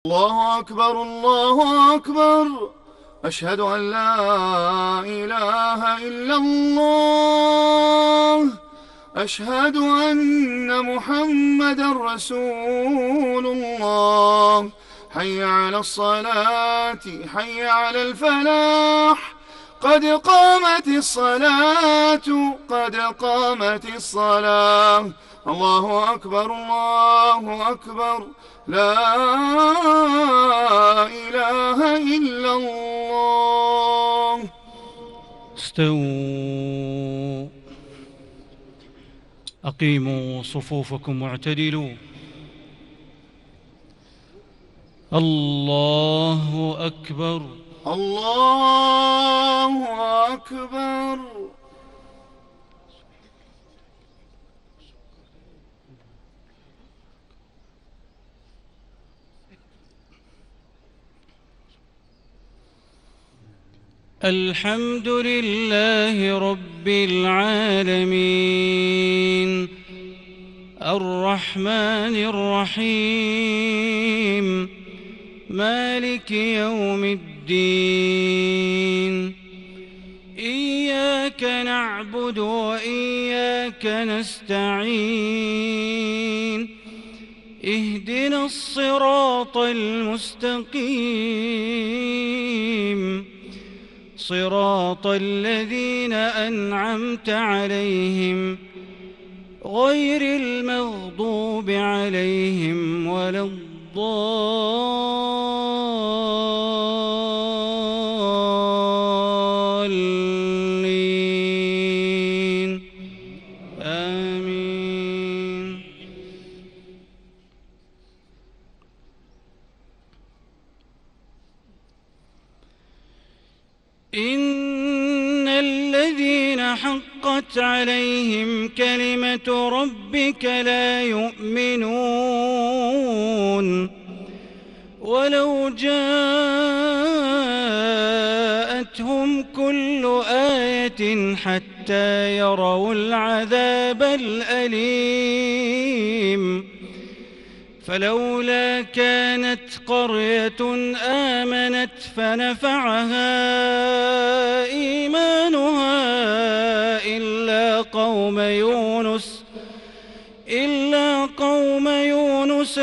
الله أكبر الله أكبر. أشهد أن لا إله إلا الله. أشهد أن محمدا رسول الله. حي على الصلاة، حي على الفلاح، قد قامت الصلاة، قد قامت الصلاة. الله أكبر الله أكبر. لا إله إلا الله. استووا، أقيموا صفوفكم واعتدلوا. الله أكبر الله أكبر. الحمد لله رب العالمين، الرحمن الرحيم، مالك يوم الدين. إياك نعبد وإياك نستعين، اهدنا الصراط المستقيم، صراط الذين أنعمت عليهم غير المغضوب عليهم ولا الضالين. آمين. إن الذين حقت عليهم كلمة ربك لا يؤمنون ولو جاءتهم كل آية حتى يروا العذاب الأليم. فلولا كانت قرية آمنت فنفعها إيمانها إلا قوم يونس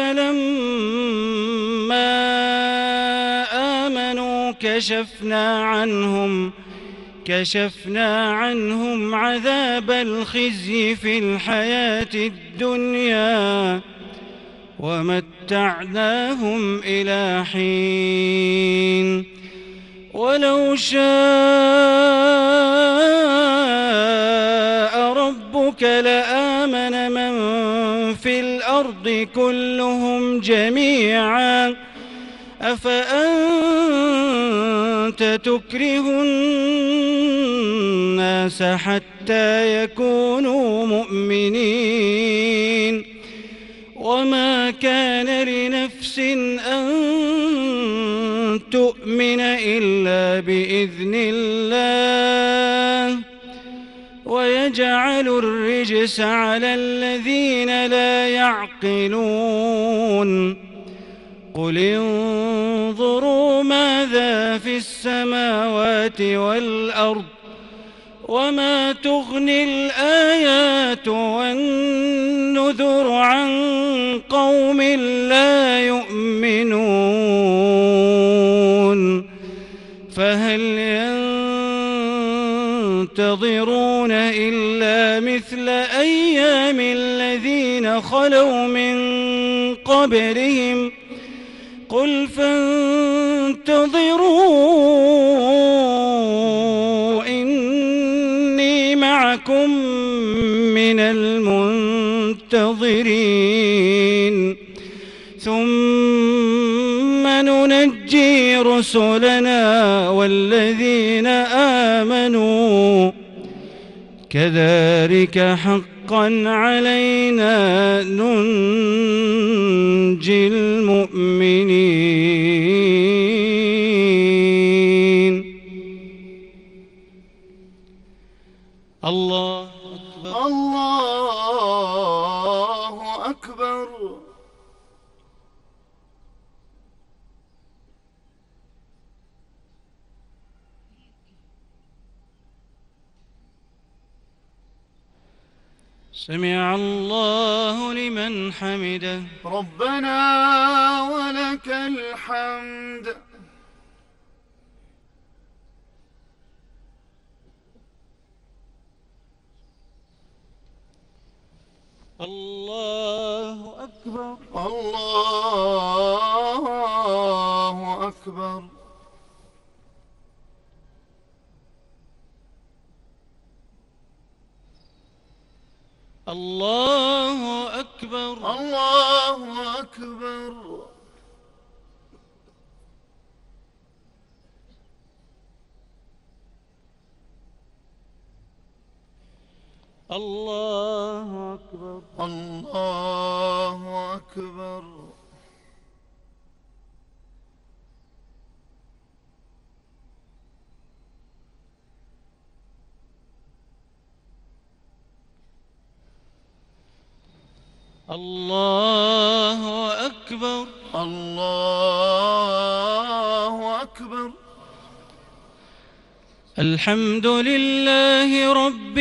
لما آمنوا كشفنا عنهم عذاب الخزي في الحياة الدنيا ومتعناهم إلى حين. ولو شاء ربك لآمن من في الأرض كلهم جميعا أفأنت تكره الناس حتى يكونوا مؤمنين؟ وما كان لنفس أن تؤمن إلا بإذن الله ويجعل الرجس على الذين لا يعقلون. قل انظروا ماذا في السماوات والأرض وما تغني الآيات والنذر عن قوم لا يؤمنون. فهل ينتظرون إلا مثل أيام الذين خلوا من قبلهم؟ قل فانتظروا إني معكم من المنتظرين. ثم ننجي رسلنا والذين آمنوا كذلك حقا علينا ننجي المؤمنين. الله أكبر الله أكبر. سمع الله لمن حمده. ربنا ولك الحمد. الله أكبر. الله أكبر. الله أكبر. الله أكبر. الله أكبر. الله أكبر. الله أكبر. الله أكبر. الحمد لله رب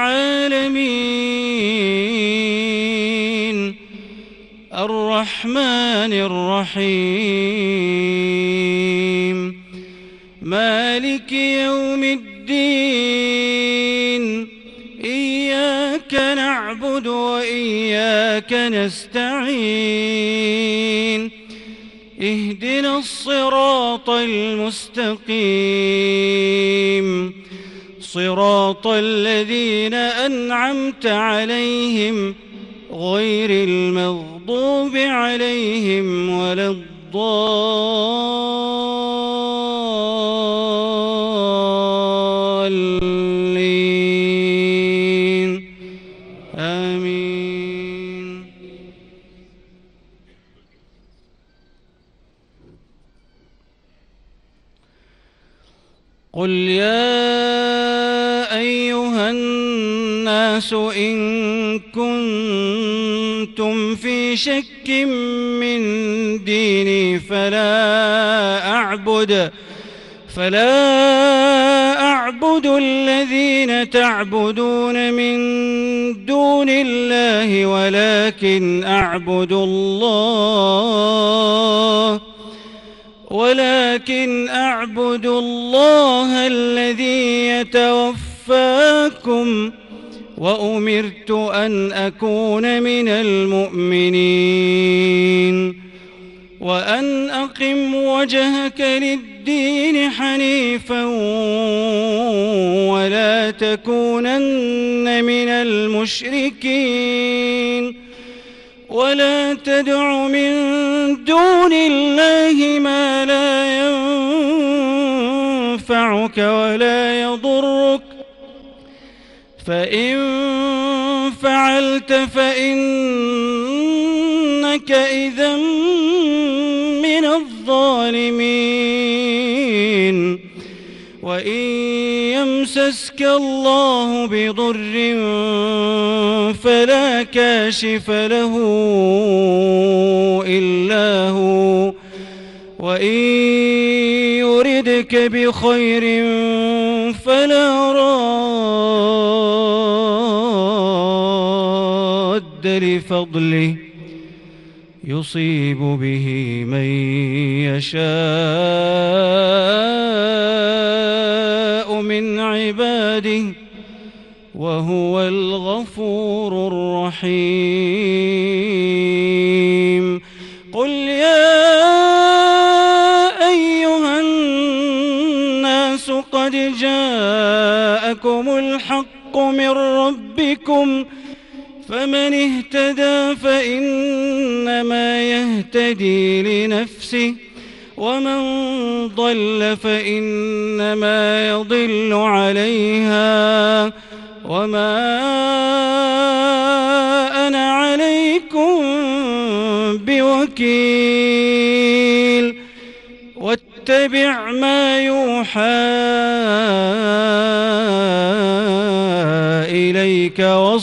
العالمين الرحمن الرحيم مالك يوم الدين إياك نعبد وإياك نستعين اهدنا الصراط المستقيم صراط الذين أنعمت عليهم غير المغضوب عليهم ولا الضالين آمين. قل يا أيها الناس إن كنتم في شك من ديني فلا أعبد الذين تعبدون من دون الله ولكن أعبد الله الذي يتوفاكم وأمرت أن أكون من المؤمنين وأن أقم وجهك للدين حنيفا ولا تكونن من المشركين ولا تدع من دون الله ما لا ينفعك ولا يضرك فإن فعلت فإنك إذا من الظالمين وإن يمسسك الله بضر فلا كاشف له إلا هو وإن يردك بخير فلا راد لفضله يصيب به من يشاء من عباده وهو الغفور الرحيم. قل يا أيها الناس قد جاءكم الحق من ربكم فمن اهتدى فإنما يهتدي لنفسه ومن ضل فإنما يضل عليها وما أنا عليكم بوكيل واتبع ما يوحى إليك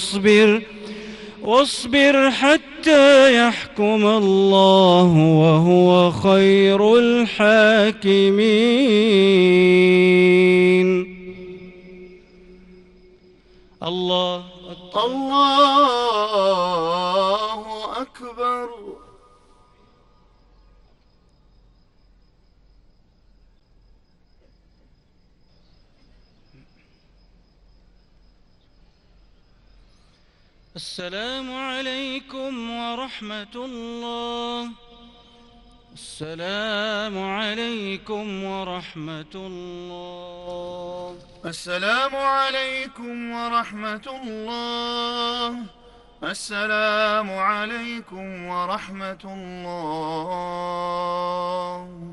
واصبر حتى يحكم الله وهو خير الحاكمين. الله الله أكبر. السلام عليكم ورحمة الله. السلام عليكم ورحمة الله. السلام عليكم ورحمة الله. السلام عليكم ورحمة الله.